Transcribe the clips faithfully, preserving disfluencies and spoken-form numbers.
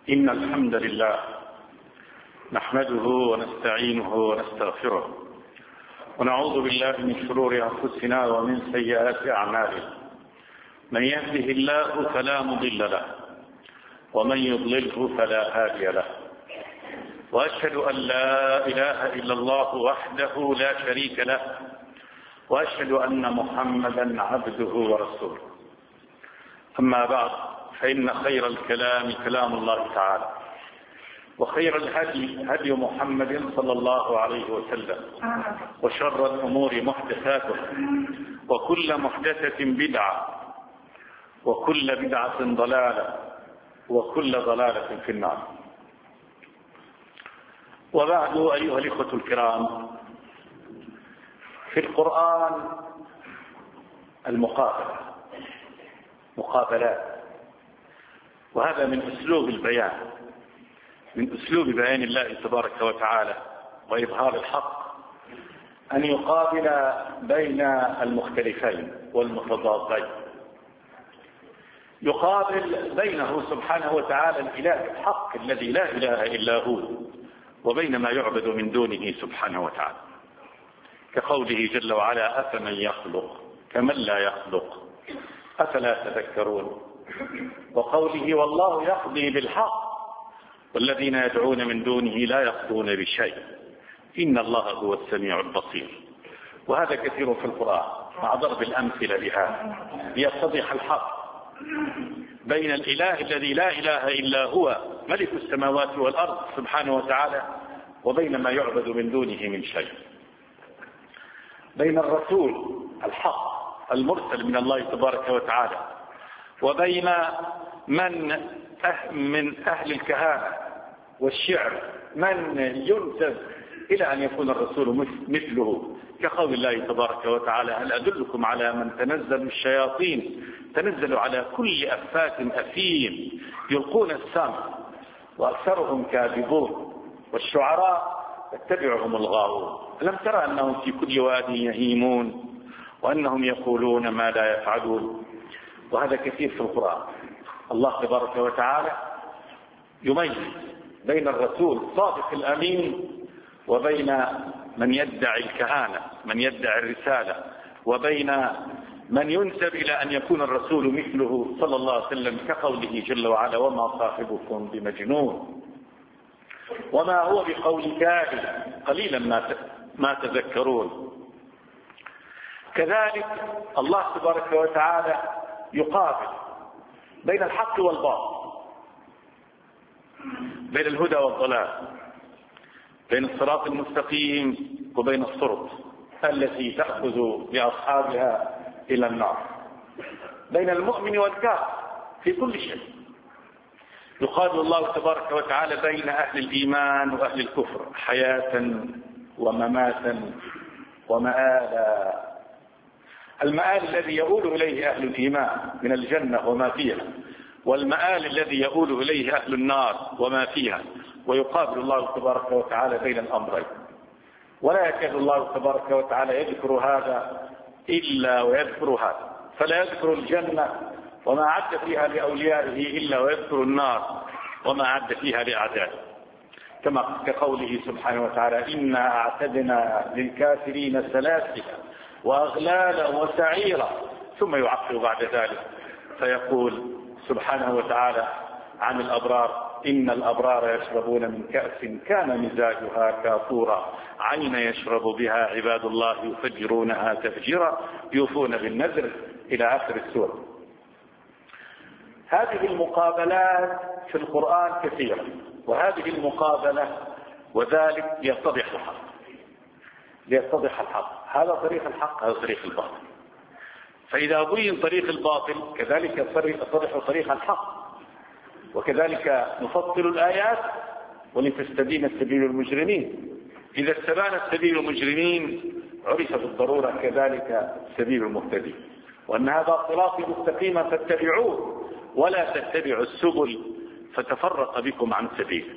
إن الحمد لله نحمده ونستعينه ونستغفره ونعوذ بالله من شرور أنفسنا ومن سيئات أعمالنا. من يهده الله فلا مضل له ومن يضلله فلا هادي له، وأشهد أن لا إله إلا الله وحده لا شريك له، وأشهد أن محمدا عبده ورسوله. أما بعد، فإن خير الكلام كلام الله تعالى، وخير الهدي هدي محمد صلى الله عليه وسلم، وشر الأمور محدثاتها، وكل محدثة بدعة، وكل بدعة ضلالة، وكل ضلالة في النار. وبعد، أيها الإخوة الكرام، في القرآن المقابلة مقابلات، وهذا من أسلوب البيان، من أسلوب بيان الله تبارك وتعالى وإظهار الحق، أن يقابل بين المختلفين والمتضادين، يقابل بينه سبحانه وتعالى الإله الحق الذي لا إله إلا هو، وبين ما يعبد من دونه سبحانه وتعالى، كقوله جل وعلا: أفمن يخلق كمن لا يخلق أفلا تذكرون، وقوله: والله يقضي بالحق والذين يدعون من دونه لا يقضون بشيء إن الله هو السميع البصير. وهذا كثير في القرآن، مع ضرب الأمثلة لها ليتضح الحق بين الإله الذي لا إله إلا هو ملك السماوات والأرض سبحانه وتعالى، وبين ما يعبد من دونه من شيء، بين الرسول الحق المرسل من الله تبارك وتعالى، وبين من من أهل الكهانة والشعر من ينسب إلى أن يكون الرسول مثله، كقول الله تبارك وتعالى: هل أدلكم على من تنزل الشياطين تنزل على كل أفاك أثيم يلقون السمع وأكثرهم كاذبون والشعراء يتبعهم الغاوون ألم ترى أنهم في كل واد يهيمون وأنهم يقولون ما لا يفعلون. وهذا كثير في القرآن. الله تبارك وتعالى يميز بين الرسول الصادق الأمين وبين من يدعي الكهانة، من يدعي الرسالة، وبين من ينسب إلى أن يكون الرسول مثله صلى الله عليه وسلم، كقوله جل وعلا: وما صاحبكم بمجنون وما هو بقول كاهن قليلا ما ما تذكرون. كذلك الله تبارك وتعالى يقابل بين الحق والباطل، بين الهدى والضلال، بين الصراط المستقيم وبين الصراط التي تأخذ بأصحابها إلى النار، بين المؤمن والكافر في كل شيء. يقابل الله تبارك وتعالى بين أهل الإيمان وأهل الكفر حياة ومماتا ومآلا. المآل الذي يؤول إليه أهل الإيمان من الجنة وما فيها، والمآل الذي يؤول إليه أهل النار وما فيها. ويقابل الله تبارك وتعالى بين الأمرين، ولا يكاد الله تبارك وتعالى يذكر هذا إلا ويذكر هذا، فلا يذكر الجنة وما عد فيها لأوليائه إلا ويذكر النار وما عد فيها لأعدائه، كما كقوله سبحانه وتعالى: إنا أعتدنا للكافرين سلاسل وأغلالا وسعيرا، ثم يعقب بعد ذلك فيقول سبحانه وتعالى عن الأبرار: إن الأبرار يشربون من كأس كان مزاجها كافورا عين يشرب بها عباد الله يفجرونها تفجيرا يوفون بالنذر، إلى آخر السورة. هذه المقابلات في القرآن كثيرة، وهذه المقابلة وذلك ليتضح الحق، ليتضح الحق. هذا طريق الحق، هذا طريق الباطل. فإذا بين طريق الباطل كذلك يتضح طريق الحق، وكذلك نفصل الآيات ولتستبين سبيل المجرمين. إذا استبان سبيل المجرمين عرف بالضرورة كذلك سبيل المهتدين، وأن هذا صراطي مستقيما فاتبعوه ولا تتبعوا السبل فتفرق بكم عن سبيله.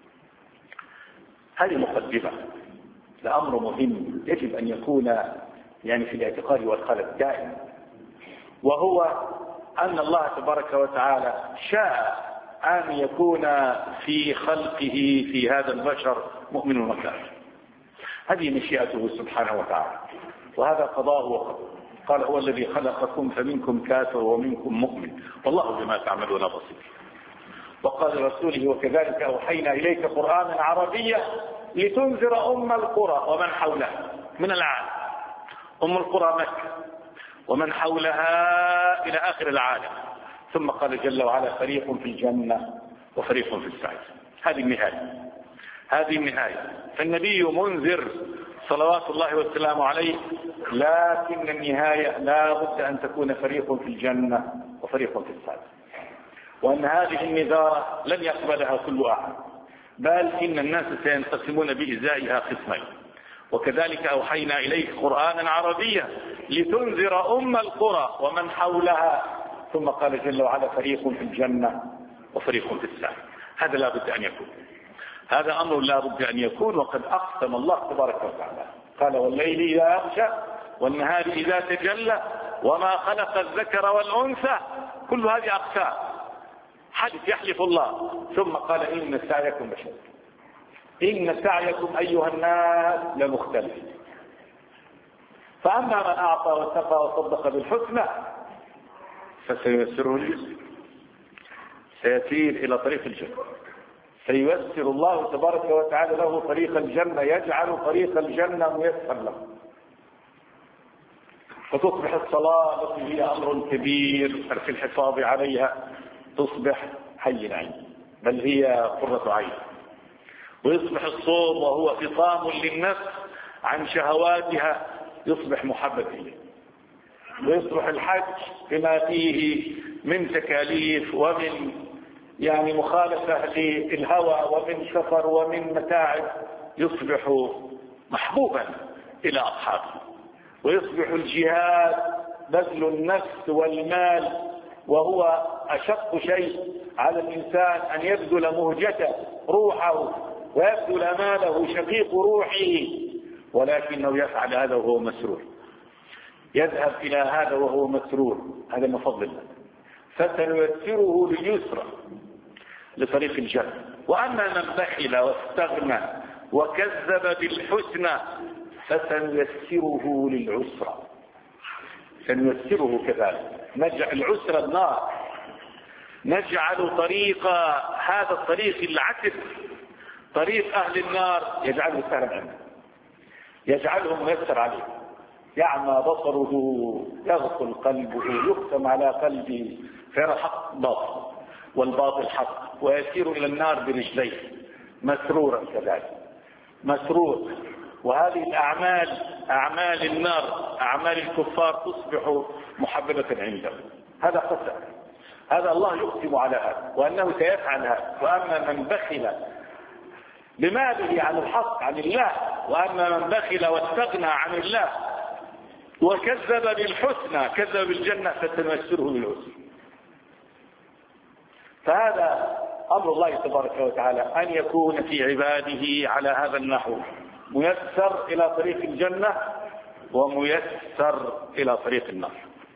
هذه مقدمة لأمر مهم يجب أن يكون يعني في الاعتقاد والقلب دائما، وهو أن الله تبارك وتعالى شاء أن يكون في خلقه في هذا البشر مؤمن وكافر. هذه مشيئته سبحانه وتعالى، وهذا قضاء وقدر. قال هو الذي خلقكم فمنكم كافر ومنكم مؤمن والله بما تعملون بصير. وقال لرسوله وكذلك أوحينا إليك قرآنا عربيا لتنذر أم القرى ومن حولها من العالم. أم القرى مكة ومن حولها إلى آخر العالم. ثم قال جل وعلا فريق في الجنة وفريق في السعير. هذه النهاية، هذه النهاية. فالنبي منذر صلوات الله والسلام عليه، لكن النهاية لا بد أن تكون فريق في الجنة وفريق في السعير، وأن هذه النذارة لن يقبلها كل أحد، بل إن الناس سينقسمون بإزائها قسمين. وكذلك أوحينا إليك قرآنا عربيا لتنذر أم القرى ومن حولها. ثم قال جل وعلا فريق في الجنة وفريق في السعير. هذا لا بد أن يكون، هذا أمر لا بد أن يكون. وقد أقسم الله تبارك وتعالى قال والليل إذا يغشى والنهار إذا تجلى وما خلق الذكر والأنثى. كل هذه أقسام حدث يحلف الله. ثم قال إن سعيكم لشتى، إن سعيكم أيها الناس لمختلف. فأما من أعطى واتقى وصدق بالحسنى فسييسره لليسر، سيسير إلى طريق الجنة، سييسر الله تبارك وتعالى له طريق الجنة، يجعل طريق الجنة ميسر له. فتصبح الصلاة التي هي أمر كبير في الحفاظ عليها تصبح حي عين، بل هي قرة عين. ويصبح الصوم وهو فطام للنفس عن شهواتها يصبح محبب إليه. ويصبح الحج بما فيه من تكاليف ومن يعني مخالفة للهوى ومن سفر ومن متاعب يصبح محبوبا إلى أصحابه. ويصبح الجهاد بذل النفس والمال، وهو أشق شيء على الإنسان أن يبذل مهجته روحه ويبذل ماله شقيق روحه، ولكنه يفعل هذا وهو مسرور، يذهب إلى هذا وهو مسرور. هذا من فضل الله. فسنيسره لليسرى لطريق الجنة. وأما من بخل واستغنى وكذب بالحسنى فسنيسره للعسرى. سنيسره كذلك، نجعل العسرى النار، نجعل طريق هذا الطريق العسر طريق أهل النار يجعله سهلا عنه، يجعله ميسر عليه. يعمى بصره، يغفل قلبه، يختم على قلبه فيرى الحق باطل والباطل حق، ويسير إلى النار برجليه مسرورا كذلك، مسرور. وهذه الأعمال أعمال النار أعمال الكفار تصبح محببة عنده. هذا قسم، هذا الله يقسم على هذا وأنه سيفعل هذا. وأما من بخل بماله عن الحق عن الله، وأما من بخل واستغنى عن الله وكذب بالحسنى كذب بالجنة فسنيسره للعسر. فهذا أمر الله تبارك وتعالى أن يكون في عباده على هذا النحو، ميسر إلى طريق الجنة وميسر إلى طريق النار.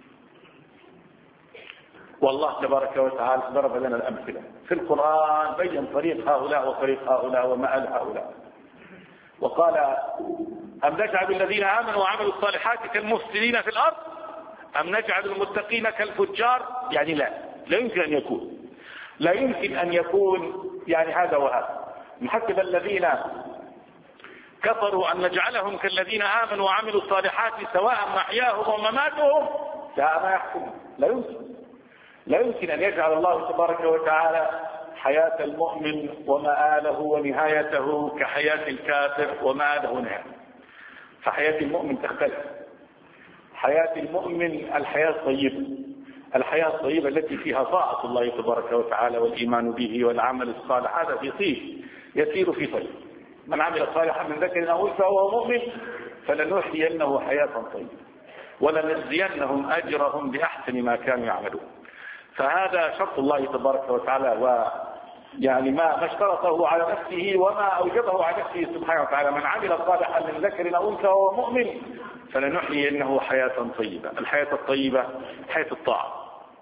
والله تبارك وتعالى ضرب لنا الأمثلة في القرآن، بين طريق هؤلاء وطريق هؤلاء ومآل هؤلاء. وقال أم نجعل الذين آمنوا وعملوا الصالحات كالمفسدين في الأرض أم نجعل المتقين كالفجار. يعني لا لا يمكن أن يكون لا يمكن أن يكون يعني هذا وهذا. محسب الذين كفروا أن نجعلهم كالذين آمنوا وعملوا الصالحات سواء محياهم ومماتهم ساء ما يحكمون. لا يمكن لا يمكن أن يجعل الله تبارك وتعالى حياة المؤمن ومآله ونهايته كحياة الكافر ومآله نهايته. فحياة المؤمن تختلف. حياة المؤمن الحياة الطيبة، الحياة الطيبة التي فيها طاعة الله تبارك وتعالى والإيمان به والعمل الصالح. هذا في طيب يسير في طيب. من عمل صالحا من ذكر أو أنثى وهو مؤمن فلنحيينه حياة طيبة ولنجزينهم أجرهم بأحسن ما كانوا يعملون. فهذا شرط الله تبارك وتعالى، ويعني ما ما اشترطه على نفسه وما أوجبه على نفسه سبحانه وتعالى. من عمل صالحا من ذكر أو أنثى وهو مؤمن فلنحيينه حياة طيبة. الحياة الطيبة حياة الطاعة.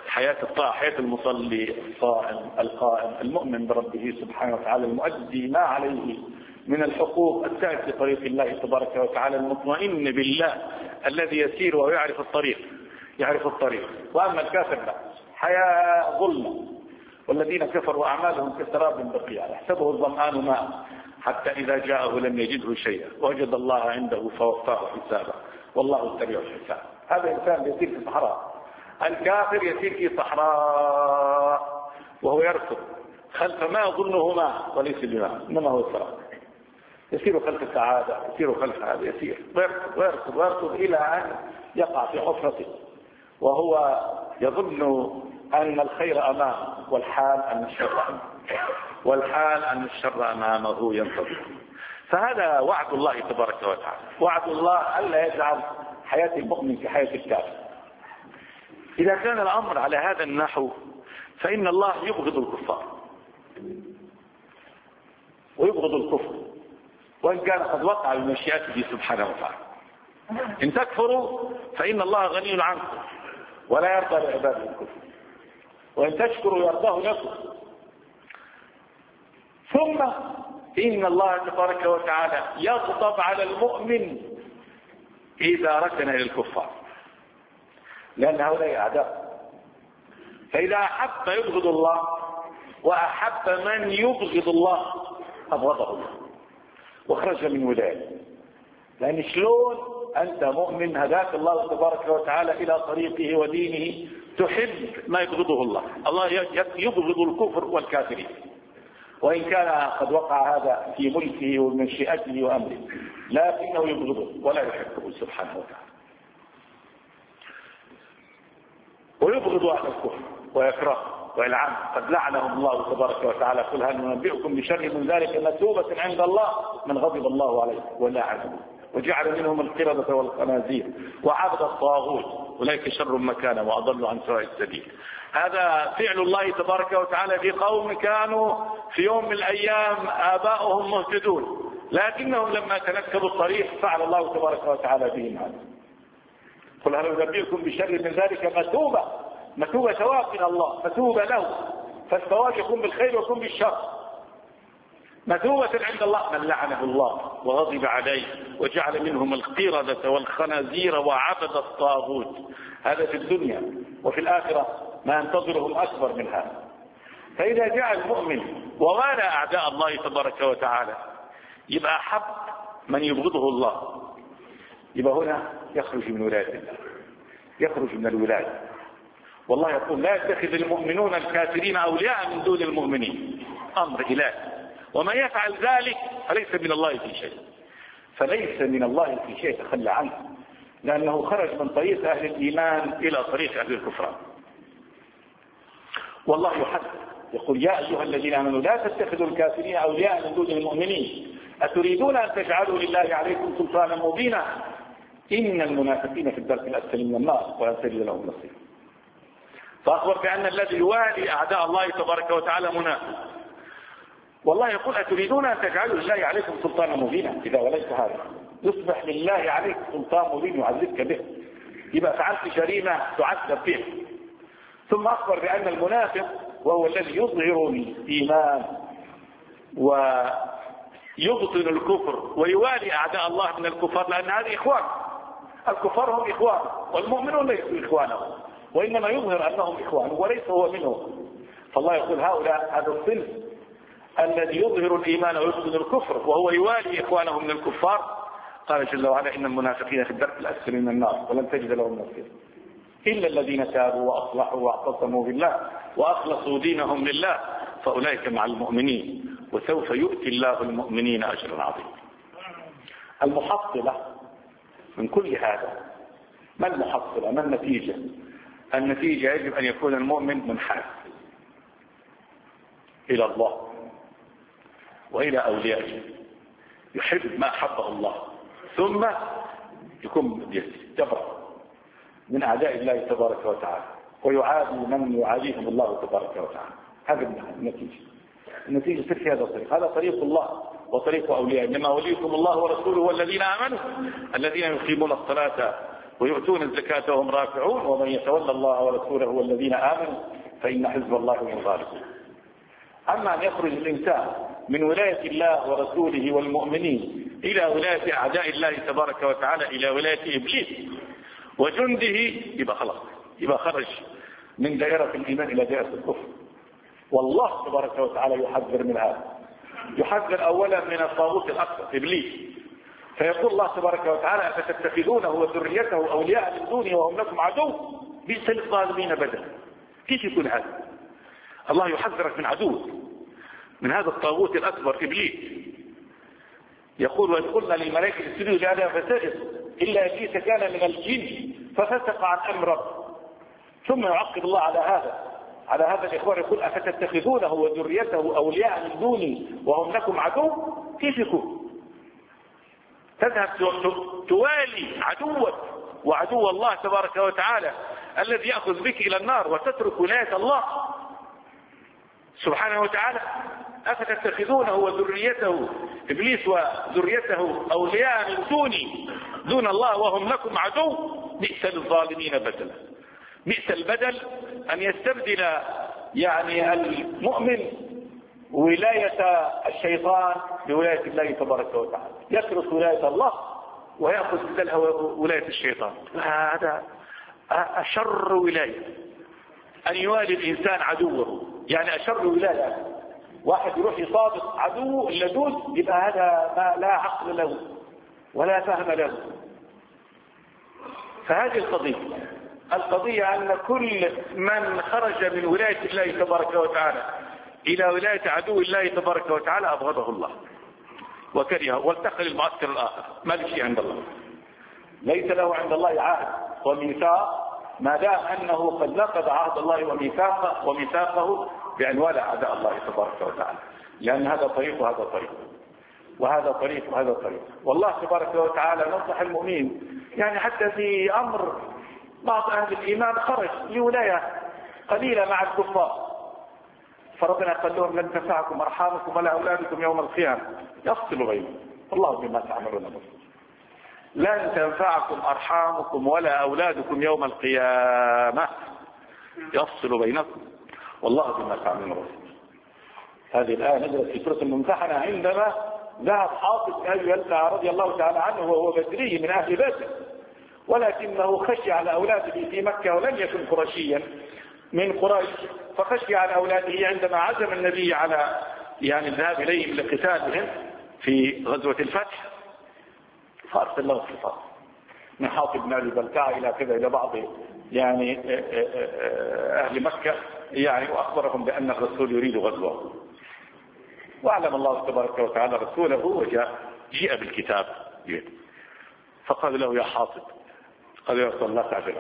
حياة الطاعة، حياة المصلي الصائم القائم المؤمن بربه سبحانه وتعالى، المؤدي ما عليه من الحقوق، السائر في طريق الله تبارك وتعالى، المطمئن بالله الذي يسير ويعرف الطريق يعرف الطريق. وأما الكافر لا، حياة ظلمة. والذين كفروا أعمالهم كسراب بقيع يحسبه الظمآن ماء حتى إذا جاءه لم يجده شيئا وجد الله عنده فوفاه حسابه والله سريع الحساب. هذا إنسان يسير في صحراء، الكافر يسير في صحراء وهو يركض خلف ما يظنه ماء وليس بماء، إنما هو سراب، يسير خلف السعادة، يسير خلف هذا، يسير ويركض ويركض ويركض إلى أن يقع في حفرته وهو يظن أن الخير أمامه والحال أن الشر أمامه والحال أن الشر أمامه ينتظر. فهذا وعد الله تبارك وتعالى، وعد الله ألا يجعل حياة المؤمن كحياة الكافر. إذا كان الأمر على هذا النحو فإن الله يبغض الكفار ويبغض الكفر وإن كان قد وقع بمشيئته سبحانه وتعالى. إن تكفروا فإن الله غني عنكم ولا يرضى لعباده الكفر، وإن تشكروا يرضاه لكم. ثم إن الله تبارك وتعالى يغضب على المؤمن إذا ركن إلى الكفار، لأن هؤلاء أعداء. فإذا أحب يبغض الله وأحب من يبغض الله أبغضه الله وخرج من ولايته. لأن شلون أنت مؤمن هداك الله تبارك وتعالى إلى طريقه ودينه تحب ما يبغضه الله؟ الله يبغض الكفر والكافرين وإن كان قد وقع هذا في ملكه ومشيئته وأمره، لكنه يبغضه ولا يحبه سبحانه وتعالى. ويبغض أهل الكفر ويكرهه ويلعنه، قد لعنهم الله تبارك وتعالى. قل هل ننبئكم بشر من ذلك مثوبة عند الله من غضب الله عليه ولعنه وجعل منهم القردة والخنازير وعبد الطاغوت أولئك شر مكانا وأضل عن سواء السبيل. هذا فعل الله تبارك وتعالى في قوم كانوا في يوم من الأيام آباؤهم مهتدون، لكنهم لما تنكبوا الطريق فعل الله تبارك وتعالى بهم هذا. قل هل ننبئكم بشر من ذلك مثوبة، مثوبة ثواب من الله، مثوبة له، فالثواب يكون بالخير ويكون بالشر. مثوبة عند الله من لعنه الله وغضب عليه وجعل منهم القردة والخنازير وعبد الطاغوت. هذا في الدنيا، وفي الآخرة ما ينتظرهم أكبر من هذا. فإذا جاء المؤمن ووالى أعداء الله تبارك وتعالى يبقى أحب من يبغضه الله، يبقى هنا يخرج من ولاية الله، يخرج من الولاية. والله يقول لا يتخذ المؤمنون الكافرين أولياء من دون المؤمنين، أمر إلهي، ومن يفعل ذلك فليس من الله في شيء. فليس من الله في شيء تخلى عنه، لأنه خرج من طريق أهل الإيمان إلى طريق أهل الكفران. والله يحدث يقول يا أيها الذين آمنوا لا تتخذوا الكافرين أولياء من دون المؤمنين أتريدون أن تجعلوا لله عليكم سلطانا مبينا إن المنافقين في الدرك الأسفل من النار ولن تجد لهم نصيرا. فأخبر بأن الذي يوالي أعداء الله تبارك وتعالى منافق. والله يقول أتريدون أن تجعلوا لله عليكم سلطانا مبينا، إذا وليس هذا يصبح لله عليك سلطان مبين يعذبك به، يبقى فعلت جريمة تعذب به. ثم أخبر بأن المنافق وهو الذي يظهر الإيمان ويبطن الكفر ويوالي أعداء الله من الكفار، لأن هذه إخوان، الكفار هم إخوان والمؤمنون ليسوا إخوانهم، وإنما يظهر أنهم إخوان وليس هو منهم. فالله يقول هؤلاء هذا الصنف الذي يظهر الإيمان ويبطن الكفر وهو يوالي إخوانه من الكفار، قال جل وعلا إن المنافقين في الدرك الأسفل من النار ولن تجد لهم نصيرا إلا الذين تابوا وأصلحوا واعتصموا بالله وأخلصوا دينهم لله فأولئك مع المؤمنين وسوف يؤتي الله المؤمنين أجرا عظيما. المحصلة من كل هذا، ما المحصلة؟ ما النتيجة؟ النتيجة يجب أن يكون المؤمن منحاز إلى الله وإلى أوليائه، يحب ما أحبه الله، ثم يكون يستبرأ من أعداء الله تبارك وتعالى ويعادي من يعاديهم الله تبارك وتعالى. هذا النتيجة. النتيجة تصير في هذا الطريق، هذا طريق الله وطريق أولياء. إنما وليكم الله ورسوله والذين آمنوا الذين يقيمون الصلاة ويؤتون الزكاة وهم راكعون ومن يتولى الله ورسوله والذين آمنوا فإن حزب الله هم الغالبون. أما أن يخرج الإنسان من ولاية الله ورسوله والمؤمنين إلى ولاية أعداء الله تبارك وتعالى، إلى ولاية إبليس وجنده، يبقى خلاص، يبقى خرج من دائرة الإيمان إلى دائرة الكفر. والله تبارك وتعالى يحذر من هذا، يحذر أولا من الطاغوت الأكبر إبليس، فيقول الله تبارك وتعالى أفتتخذونه وذريته أولياء من دوني وهم لكم عدو بئس للظالمين بدلا. كيف يكون هذا؟ الله يحذرك من عدو، من هذا الطاغوت الأكبر إبليس. يقول وإذ قلنا للملائكة اسجدوا لآدم فسجدوا إلا إبليس كان من الجن ففسق عن أمر ربه. ثم يعقب الله على هذا على هذا الإخوان يقول أفتتخذونه وذريته أولياء من دوني وهم لكم عدو. كيف يكون؟ تذهب توالي عدوك وعدو الله تبارك وتعالى الذي يأخذ بك إلى النار وتترك ولاية الله سبحانه وتعالى. أفتتخذونه وذريته إبليس وذريته أولياء من دوني دون الله وهم لكم عدو بئس للظالمين بدلا. بئس البدل أن يستبدل يعني المؤمن ولاية الشيطان بولاية الله تبارك وتعالى، يترك ولاية الله ويأخذ بدلها ولاية الشيطان. هذا أشر ولاية، أن يوالي الإنسان عدوه، يعني أشر ولاية. واحد يروح يصادق عدو اللدود، يبقى هذا ما لا عقل له ولا فهم له. فهذه القضية القضية أن كل من خرج من ولاية الله تبارك وتعالى إلى ولاية عدو الله تبارك وتعالى أبغضه الله وكرهه والتقى للمعسكر الآخر، ما له شيء عند الله، ليس له عند الله عهد وميثاق ما دام أنه قد نقض عهد الله وميثاقه وميثاقه بأن والى أعداء الله تبارك وتعالى، لأن هذا طريق وهذا طريق وهذا طريق وهذا طريق. والله تبارك وتعالى نصح المؤمنين، يعني حتى في أمر بعض أهل الإيمان خرج لولاية قليلة مع الكفار، فربنا قال لهم لن تنفعكم أرحامكم ولا أولادكم يوم القيامة يفصل بينهم والله بما تعملون بصير. لن تنفعكم أرحامكم ولا أولادكم يوم القيامة يفصل بينكم والله بما تعملون بصير. هذه الآية نزلت في سورة الممتحنة عندما ذهب حاطب بن أبي بلتعة رضي الله تعالى عنه وهو بدري من أهل بدر، ولكنه خشي على أولاده في مكة ولم يكن قرشيا من قريش، فخشي على أولاده عندما عزم النبي على يعني الذهاب إليهم لقتالهم في غزوة الفتح، فأرسل له خطاب من حاطب بن أبي بلتعة إلى كذا إلى بعض يعني أهل مكة يعني وأخبرهم بأن الرسول يريد غزوه، وأعلم الله تبارك وتعالى رسوله وجاء جيء بالكتاب فقال له يا حاطب، قال يا رسول الله تعجل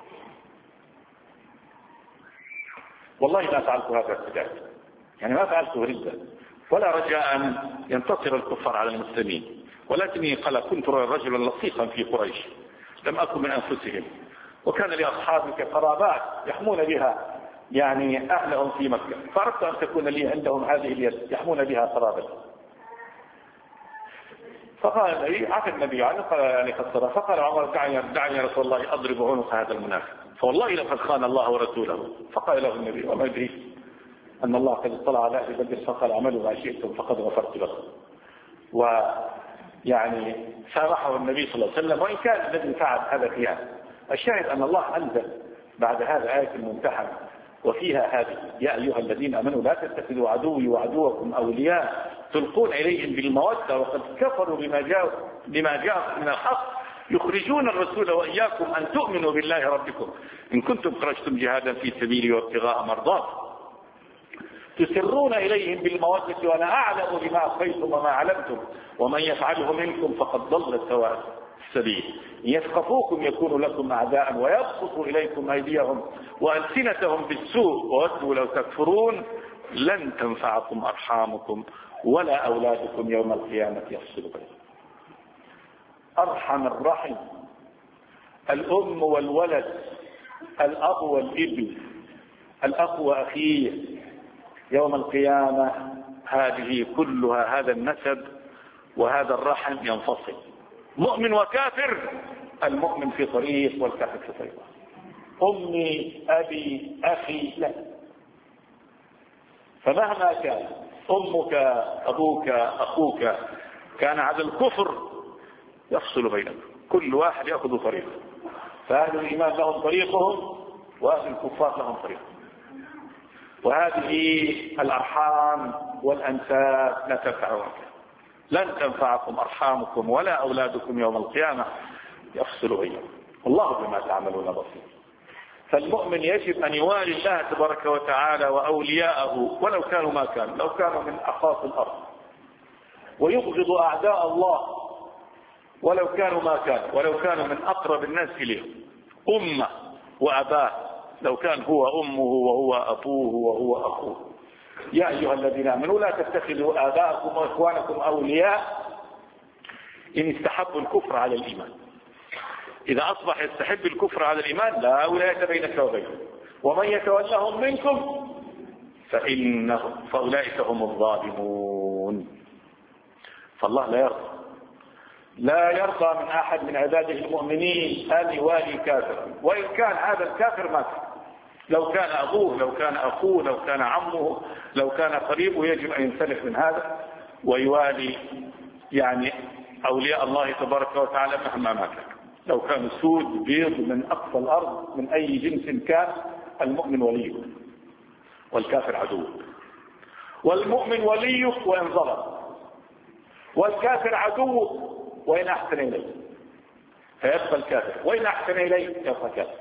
والله ما فعلت هذا ابتداء، يعني ما فعلته ردا ولا رجاء أن ينتصر الكفار على المسلمين، ولكني قال كنت رجلا لصيقا في قريش لم أكن من أنفسهم، وكان لأصحابك قرابات يحمون بها يعني أهلهم في مكة، فأردت أن تكون لي عندهم هذه اليد يحمون بها قرابتهم. فقال النبي عفى النبي عنه قال يعني قد صدق. فقال عمر دعني دعني يا رسول الله أضرب عنق هذا المنافق فوالله لقد خان الله ورسوله. فقال له النبي وما يدري أن الله قد اطلع على أهل بدر فقال اعملوا ما شئتم فقد غفرت لكم. ويعني سامحه النبي صلى الله عليه وسلم، وإن كان الذي فعل هذا خيانة. الشاهد أن الله أنزل بعد هذا آية الممتحن وفيها هذه يا أيها الذين آمنوا لا تتخذوا عدوي وعدوكم أولياء تلقون إليهم بالمودة وقد كفروا بما جاء بما جاء من الحق يخرجون الرسول وإياكم أن تؤمنوا بالله ربكم إن كنتم خرجتم جهادا في سبيلي وابتغاء مرضات تسرون إليهم بالمودة وأنا أعلم بما أخفيتم وما علمتم ومن يفعله منكم فقد ضل سواء السبيل يثقفوكم يكون لكم أعداء ويبسطوا إليكم أيديهم وألسنتهم بالسوء وودوا لو تكفرون لن تنفعكم أرحامكم ولا أولادكم يوم القيامة يفصل بينكم. أرحم الرحم الأم والولد، الأب والابن، الأخ وأخيه يوم القيامة، هذه كلها هذا النسب وهذا الرحم ينفصل. مؤمن وكافر المؤمن في طريق والكافر في طريق. أمي أبي أخي لا. فمهما كان أمك أبوك أخوك كان على الكفر يفصل بينهم، كل واحد يأخذ طريقه. فأهل الإيمان لهم طريقهم وأهل الكفار لهم طريقهم. وهذه الأرحام والأنساب لا تنفعكم، لن تنفعكم أرحامكم ولا أولادكم يوم القيامة، يفصل بينهم، والله بما تعملون بصير. فالمؤمن يجب أن يوالي الله تبارك وتعالى وأولياءه ولو كانوا ما كانوا، لو كانوا من أقاصي الأرض، ويبغض أعداء الله ولو كانوا ما كانوا، ولو كانوا من أقرب الناس إليه، أمه وأباه، لو كان هو أمه وهو أبوه وهو أخوه. يا أيها الذين آمنوا لا تتخذوا آباءكم وإخوانكم أولياء إن استحبوا الكفر على الإيمان. إذا أصبح يستحب الكفر على الإيمان لا ولاية بينك وبينه، ومن يتولهم منكم فإنهم فأولئك هم الظالمون. فالله لا يرضى لا يرضى من أحد من عباده المؤمنين أن يوالي كافرا، وإن كان هذا الكافر ما كان، لو كان أبوه لو كان أخوه لو كان عمه لو كان قريبه، يجب أن ينسلخ من هذا ويوالي يعني أولياء الله تبارك وتعالى مهما ما كان. لو كان سود بيض من أقصى الأرض من أي جنس كان، المؤمن وليه والكافر عدوه. والمؤمن وليه وإن ظلم، والكافر عدوه وإن أحسن إليه فيبقى الكافر، وإن أحسن إليه يبقى كافر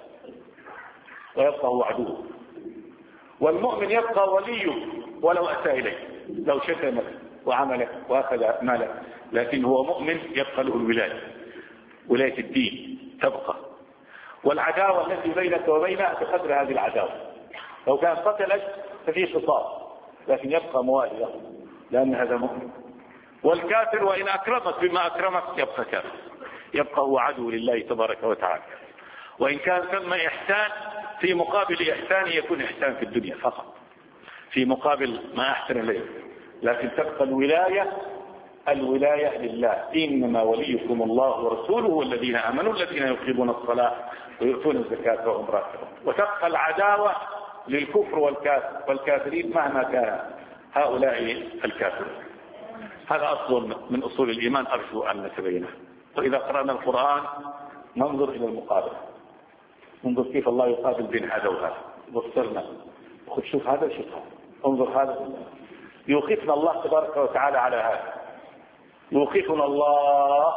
ويبقى هو عدوه. والمؤمن يبقى وليه ولو أساء إليه، لو شتمك وعملك وأخذ مالك، لكن هو مؤمن يبقى له الولاية، ولاية الدين تبقى. والعداوة التي بينك وبينه بقدر هذه العداوة، لو كان قتلك ففي قصاص، لكن يبقى موالي له لأن هذا مؤمن. والكافر وإن أكرمك بما أكرمك يبقى كافر، يبقى هو عدو لله تبارك وتعالى. وإن كان ثم إحسان في مقابل إحسان يكون إحسان في الدنيا فقط، في مقابل ما أحسن إليه، لكن تبقى الولاية الولاية لله. إنما وليكم الله ورسوله والذين آمنوا الذين يقيمون الصلاة ويؤتون الزكاة وهم راكعون. وتبقى العداوة للكفر والكافر والكافرين مهما كان هؤلاء الكافرين. هذا أصل من أصول الإيمان أرجو أن نتبينه. وإذا قرأنا القرآن ننظر إلى المقابلة، ننظر كيف الله يقابل بين هذا وهذا، بصرنا خذ شوف هذا شوف هذا، انظر هذا. يوقفنا الله تبارك وتعالى على هذا، يوقفنا الله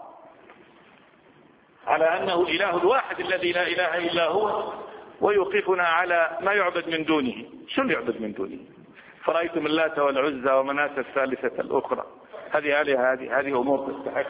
على أنه الإله الواحد الذي لا إله إلا هو، ويوقفنا على ما يعبد من دونه. شو يعبد من دونه؟ فرأيتم اللات والعزى ومناة الثالثة الأخرى، هذه آلهة، هذه هذه أمور تستحق.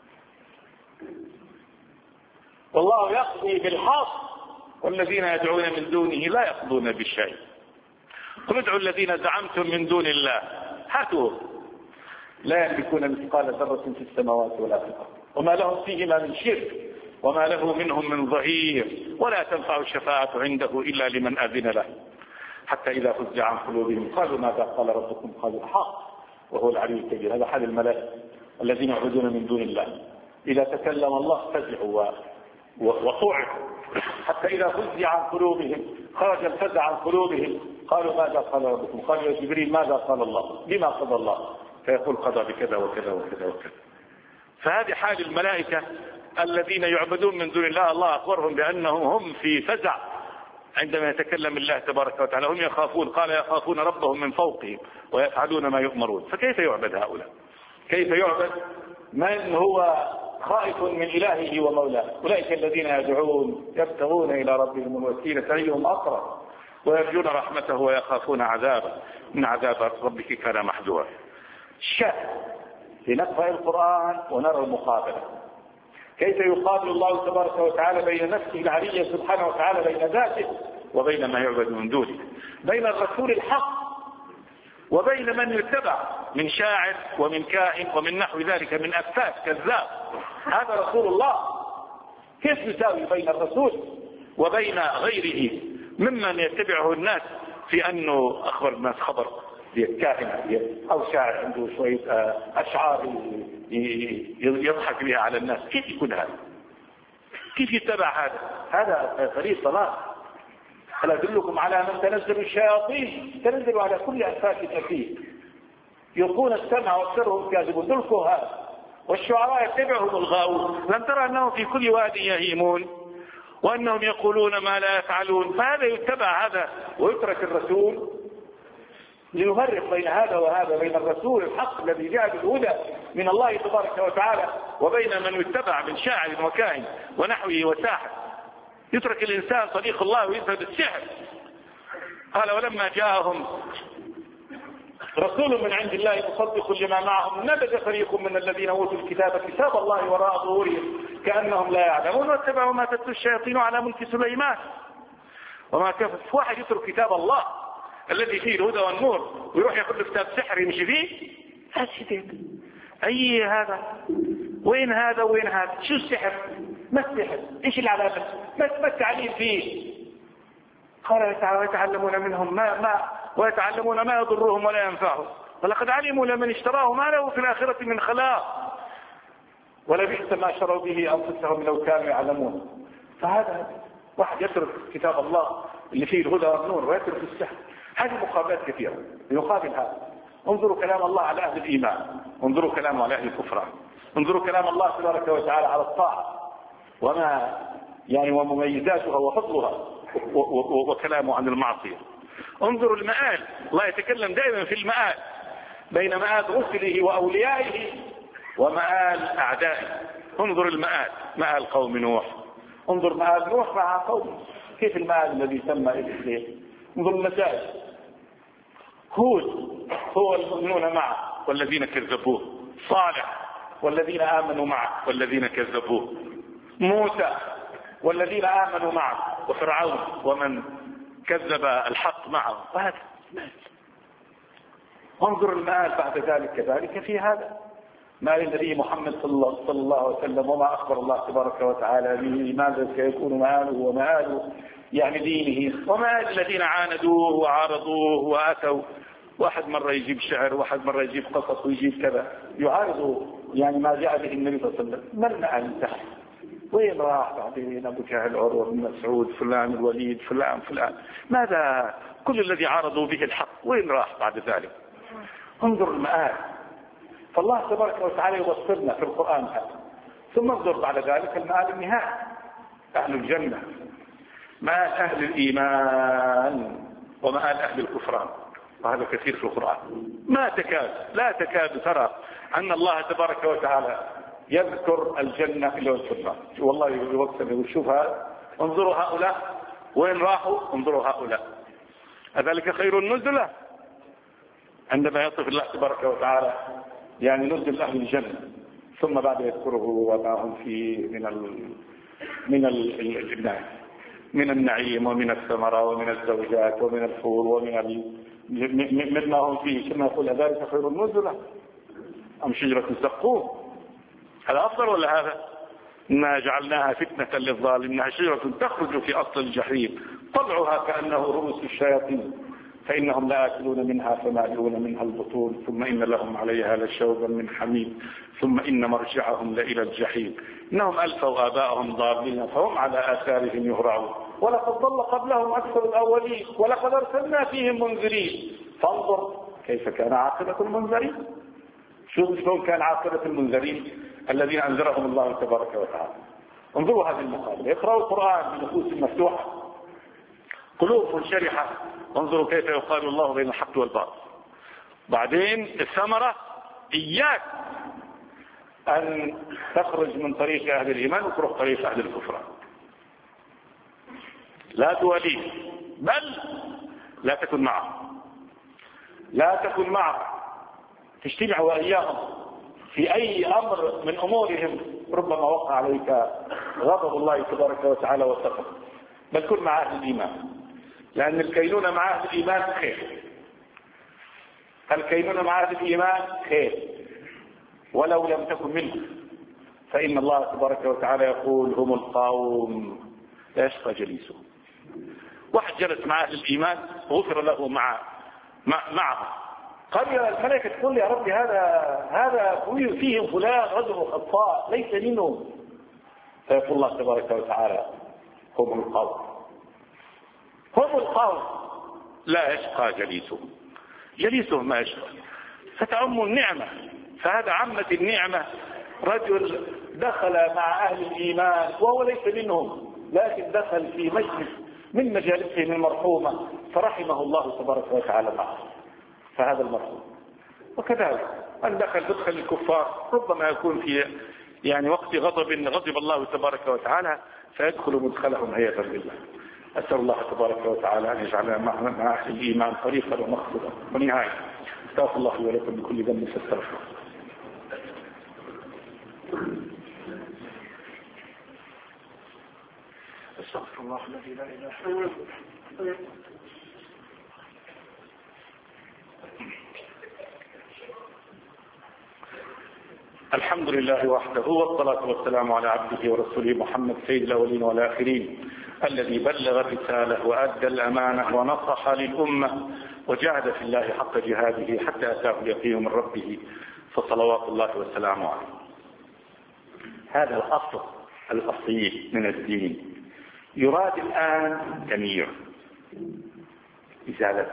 والله يقضي بالحق والذين يدعون من دونه لا يقضون بالشيء. قل ادعوا الذين زعمتم من دون الله هاتوا لا يملكون مثقال ذرة في السماوات ولا في الأرض وما لهم فيهما من شرك وما له منهم من ظهير ولا تنفع الشفاعة عنده إلا لمن أذن له حتى إذا فزع عن قلوبهم قالوا ماذا قال ربكم قالوا الحق وهو العلي الكبير. هذا حال الملائكة الذين يعبدون من دون الله، إذا تكلم الله فزعوا وصعقوا حتى إذا فزع عن قلوبهم خرج الفزع عن قلوبهم قالوا ماذا قال ربكم قالوا يا جبريل ماذا قال الله بما قضى الله فيقول قضى بكذا وكذا وكذا وكذا. فهذه حال الملائكة الذين يعبدون من دون الله. الله أخبرهم بأنهم هم في فزع عندما يتكلم الله تبارك وتعالى، هم يخافون، قال يخافون ربهم من فوقهم ويفعلون ما يؤمرون. فكيف يعبد هؤلاء؟ كيف يعبد من هو خائف من إلهه ومولاه؟ أولئك الذين يدعون يبتغون إلى ربهم الوسيلة أيهم أقرب ويرجون رحمته ويخافون عذابه إن عذاب ربك كان محذورا. الشاهد لنقرأ القرآن ونرى المقابلة، كيف يقابل الله تبارك وتعالى بين نفسه العلية سبحانه وتعالى بين ذاته وبين ما يعبد من دونه، بين الرسول الحق وبين من يتبع من شاعر ومن كاهن ومن نحو ذلك من أفاك كذاب. هذا رسول الله. كيف يساوي بين الرسول وبين غيره ممن يتبعه الناس في أنه أخبر الناس خبر كاهن أو شاعر عنده شوية أشعار يضحك بها على الناس؟ كيف يكون هذا؟ كيف يتبع هذا؟ هذا طريق ضلال. هل أدلكم على من تنزل الشياطين؟ تنزل على كل أفاك أثيم يلقون السمع واكثرهم كاذبون. ذو الكهان والشعراء يتبعهم الغاوون. لم ترى أنهم في كل واد يهيمون وأنهم يقولون ما لا يفعلون؟ فهذا يتبع هذا ويترك الرسول ليفرق بين هذا وهذا، بين الرسول الحق الذي جاء بالهدى من الله تبارك وتعالى وبين من يتبع من شاعر وكاهن ونحوه وساحر. يترك الإنسان صديق الله ويذهب السحر. قال ولما جاءهم رسول من عند الله مصدق لما معهم نبذ فريق من الذين اوتوا الكتاب كتاب الله وراء ظهورهم كأنهم لا يعلمون واتبعوا ما تتلو الشياطين على ملك سليمان وما كفر. واحد يترك كتاب الله الذي فيه الهدى والنور ويروح ياخذ كتاب سحر يمشي فيه. هذا اي هذا؟ وين هذا وين هذا؟ شو السحر؟ ما السحر؟ ايش العلامه؟ ما التعليم فيه؟ قال تعالى ويتعلمون منهم ما ما ويتعلمون ما يضرهم ولا ينفعهم ولقد علموا لمن اشتراه ما له في الآخرة من خلاق ولبئس ما شروا به أنفسهم لو كانوا يعلمون. فهذا واحد يترك كتاب الله اللي فيه الهدى والنور ويترك السحر. هذه مقابلات كثيرة يقابل هذا. انظروا كلام الله على أهل الإيمان، انظروا كلامه على أهل الكفران، انظروا كلام الله تبارك وتعالى على الطاعة وما يعني ومميزاتها وفضلها وكلامه عن المعصية. انظروا المآل. الله يتكلم دائما في المآل بين مآل رسله وأوليائه ومآل أعدائه. انظر المآل، مآل قوم نوح، انظر مآل نوح مع قوم كيف المآل الذي سمى إليه. انظر المسائل. هود هو المؤمنون معه والذين كذبوه، صالح والذين آمنوا معه والذين كذبوه، موسى والذين آمنوا معه، وفرعون ومن كذب الحق معه. وهذا انظر المآل بعد ذلك كذلك في هذا مآل النبي محمد صلى الله عليه وسلم وما أخبر الله تبارك وتعالى به ماذا سيكون مآله ومآله يعني دينه، ومآل الذين عاندوه وعارضوه وأتوا. واحد مرة يجيب شعر، واحد مرة يجيب قصص ويجيب كذا، يعارضوا يعني ما جاء به النبي صلى الله عليه وسلم. ما المآل انتهى؟ وين راح بعدين أبو جهل، عروة بن مسعود، فلان الوليد، فلان فلان؟ ماذا كل الذي عارضوا به الحق وين راح بعد ذلك؟ انظر المآل. فالله تبارك وتعالى يوصلنا في القرآن هذا. ثم انظر بعد ذلك المآل النهائي، أهل الجنة، مآل أهل الإيمان ومآل أهل الكفران. وهذا كثير في القرآن. ما تكاد لا تكاد ترى أن الله تبارك وتعالى يذكر الجنة إلا والكفران. والله يوصل ويشوف هذا. انظروا هؤلاء وين راحوا، انظروا هؤلاء. أذلك خير النزلة عندما يصف الله تبارك وتعالى يعني نزل أهل الجنة ثم بعد يذكره وما هم فيه من ال... من ال... من النعيم ومن الثمرة ومن الزوجات ومن الحور ومن ال... مما هم فيه. كما يقول ذلك خير النزلة أم شجرة الزقوم؟ هذا أفضل ولا هذا؟ إنا جعلناها فتنة للظالمين، إنها شجرة تخرج في أصل الجحيم طلعها كأنه رؤوس الشياطين فإنهم لا يأكلون منها فمالئون منها البطون ثم إن لهم عليها لشوبا من حميم ثم إن مرجعهم لإلى الجحيم إنهم ألفوا آباءهم ضالين فهم على آثارهم يهرعون ولقد ضل قبلهم أكثر الأولين ولقد أرسلنا فيهم منذرين فانظر كيف كان عاقبة المنذرين. شوف شلون كان عاقبة المنذرين الذين أنذرهم الله تبارك وتعالى. انظروا هذه المقابلة، اقرأوا القرآن بنفوس مفتوحة قلوب شرحة. انظروا كيف يقال الله بين الحق والباطل. بعدين الثمرة إياك أن تخرج من طريق أهل الإيمان وتروح طريق أهل الكفر. لا تواليه بل لا تكن معه، لا تكن معه تجتمع وإياهم في أي أمر من أمورهم ربما وقع عليك غضب الله تبارك وتعالى وسخط، بل كن مع أهل الإيمان، لأن الكينونة مع أهل الإيمان خير. الكينونة مع أهل الإيمان خير ولو لم تكن منه، فإن الله تبارك وتعالى يقول هم القوم لا يشقى جليسهم. واحد جلس مع أهل الإيمان غفر له مع معه. قال يا الملائكة تقول يا ربي هذا هذا فيهم فلان رجل خطاء ليس منهم، فيقول الله تبارك وتعالى هم القوم هم القوم لا يشقى جليسهم جليسهم ما يشقى فتعم النعمة. فهذا عمت النعمة. رجل دخل مع أهل الإيمان وهو ليس منهم، لكن دخل في مجلس من مجالسهم المرحومة فرحمه الله تبارك وتعالى معه، فهذا المرحوم. وكذلك من دخل بدخل الكفار ربما يكون في يعني وقت غضب غضب الله تبارك وتعالى فيدخل مدخلهم عياذا بالله. أسأل الله تبارك وتعالى أن يجعلنا مع أهل الإيمان طريقا ومقصدا ونهاية. استغفر الله ولكم من كل ذنب فاستغفروه. استغفر الله الذي لا اله الا هو. الحمد لله وحده والصلاة والسلام على عبده ورسوله محمد سيد الأولين والآخرين الذي بلغ الرسالة وأدى الأمانة ونصح للأمة وجاهد في الله حق جهاده حتى أتاه اليقين من ربه فصلوات الله وسلامه عليه. هذا الأصل الأصيل من الدين يراد الآن تمييع إزالته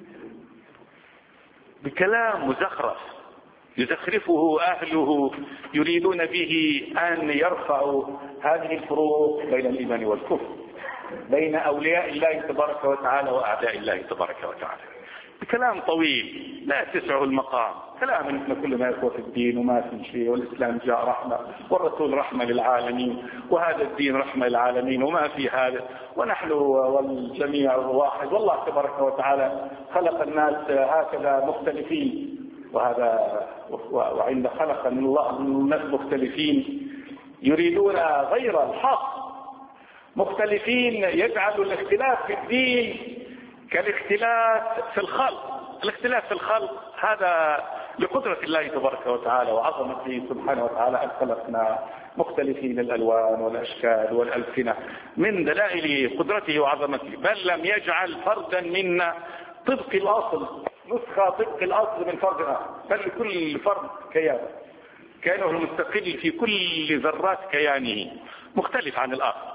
بكلام مزخرف يزخرفه أهله يريدون به أن يرفعوا هذه الفروق بين الإيمان والكفر، بين أولياء الله تبارك وتعالى وأعداء الله تبارك وتعالى، بكلام طويل لا تسعه المقام. كلام مثل كل ما يكون في الدين وما في شيء، والإسلام جاء رحمة والرسول رحمة للعالمين وهذا الدين رحمة للعالمين وما في هذا، ونحن والجميع واحد، والله تبارك وتعالى خلق الناس هكذا مختلفين، وهذا وعند خلق من الله الناس مختلفين يريدون غير الحق، مختلفين يجعلوا الاختلاف في الدين كالاختلاف في الخلق. الاختلاف في الخلق هذا لقدرة الله تبارك وتعالى وعظمته سبحانه وتعالى أن خلقنا مختلفين الألوان والأشكال والألسنة من دلائل قدرته وعظمته، بل لم يجعل فردا منا طبق الأصل نسخة طبق الأصل من فرد آخر، بل لكل فرد كيان كانه المستقل في كل ذرات كيانه مختلف عن الآخر.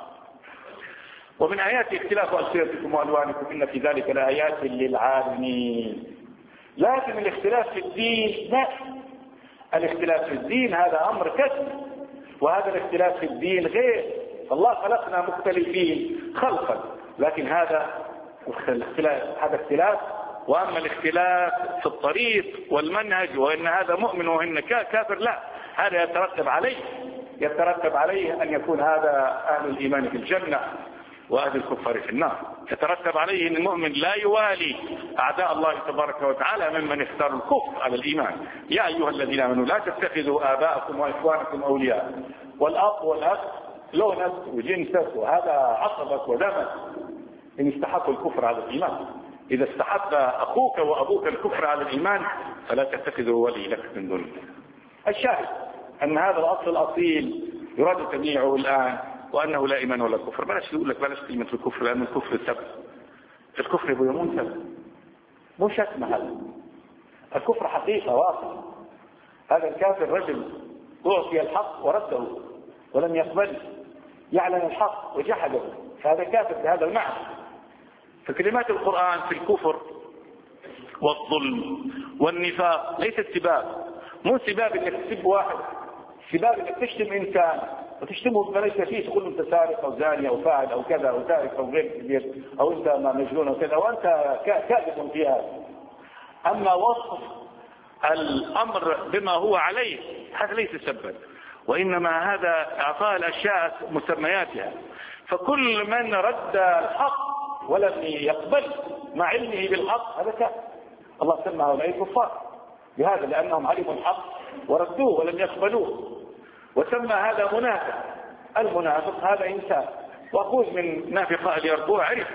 ومن آيات اختلاف ألسنتكم وألوانكم إن في ذلك لآيات للعالمين. لكن الاختلاف في الدين لا، الاختلاف في الدين هذا أمر كسب، وهذا الاختلاف في الدين غير. الله خلقنا مختلفين خلقا، لكن هذا الاختلاف هذا اختلاف. وأما الاختلاف في الطريق والمنهج وإن هذا مؤمن وإن كافر لا، هذا يترتب عليه يترتب عليه أن يكون هذا أهل الإيمان في الجنة وأهل الكفار في النار. يترتب عليه أن المؤمن لا يوالي أعداء الله تبارك وتعالى ممن اختار الكفر على الإيمان. يا أيها الذين آمنوا لا تتخذوا آباءكم وإخوانكم أولياء، والأب والأخ لونك وجنسك وهذا عصبك ودمك إن استحقوا الكفر على الإيمان. إذا استحق أخوك وأبوك الكفر على الإيمان فلا تتخذوا ولي لك من دون الله. الشاهد أن هذا الأصل الأصيل يراد تمييعه الآن، وأنه لا إيمان ولا كفر. بلاش يقول لك بلاش كلمة الكفر، لأن الكفر سبب. الكفر هو يمون سبب، مو شتم. هذا الكفر حقيقة واقع. هذا الكافر رجل أعطي الحق ورده ولم يقبله، يعلم الحق وجحده، فهذا كافر بهذا المعنى. فكلمات القرآن في الكفر والظلم والنفاق ليست سباب، مو سباب انك تسب واحد، سباب انك تشتم انسان وتشتمه بما ليس فيه، تقول انت سارق او زاني او فاعل او كذا او تارك او غير كبير او انت مجنون او كذا، وانت كاذب في هذا. اما وصف الامر بما هو عليه هذا ليس سبا، وانما هذا اعطاء الاشياء مسمياتها. فكل من رد الحق ولم يقبل مع علمه بالحق هذا كافر. الله سمى هؤلاء كفار بهذا لأنهم علموا الحق وردوه ولم يقبلوه، وسمى هذا منافق. المنافق هذا إنسان وأخوذ من نافقة ليربوه عرف،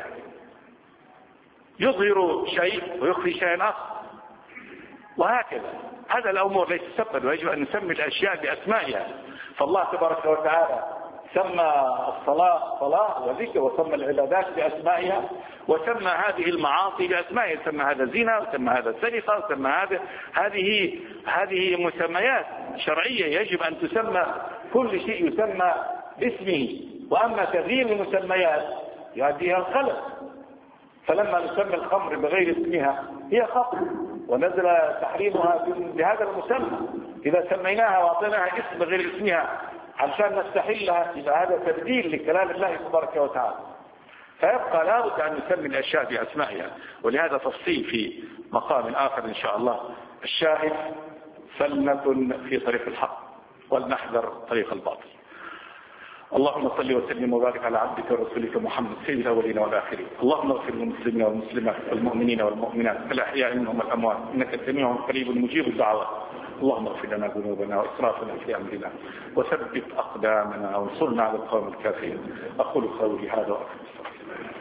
يظهر شيء ويخفي شيء آخر، وهكذا. هذا الأمور ليس سبب، ويجب أن نسمي الأشياء بأسمائها. فالله تبارك وتعالى سمى الصلاة صلاة وذكر، وسمى العبادات بأسمائها، وسمى هذه المعاصي بأسمائها، سمى هذا زنا وسمى هذا سرقة وسمى هذا. هذه هذه مسميات شرعية يجب أن تسمى، كل شيء يسمى باسمه، وأما تغيير المسميات يؤديها الخلل. فلما نسمي الخمر بغير اسمها هي خمر ونزل تحريمها بهذا المسمى، إذا سميناها واعطيناها اسم غير اسمها عشان نستحلها يبقى هذا تبديل لكلام الله تبارك وتعالى. فيبقى لابد أن نسمي الأشياء بأسمائها، ولهذا تفصيل في مقام آخر إن شاء الله. الشاهد فلنكن في طريق الحق ولنحذر طريق الباطل. اللهم صل وسلم وبارك على عبدك ورسولك محمد سيد الأولين والآخرين. اللهم اغفر للمسلمين والمسلمات والمؤمنين والمؤمنات الأحياء منهم والأموات إنك سميع قريب مجيب الدعوات. اللهم اغفر لنا ذنوبنا وإسرافنا في أمرنا وثبت أقدامنا وانصرنا على القوم الكافرين. أقول قولي هذا وأقول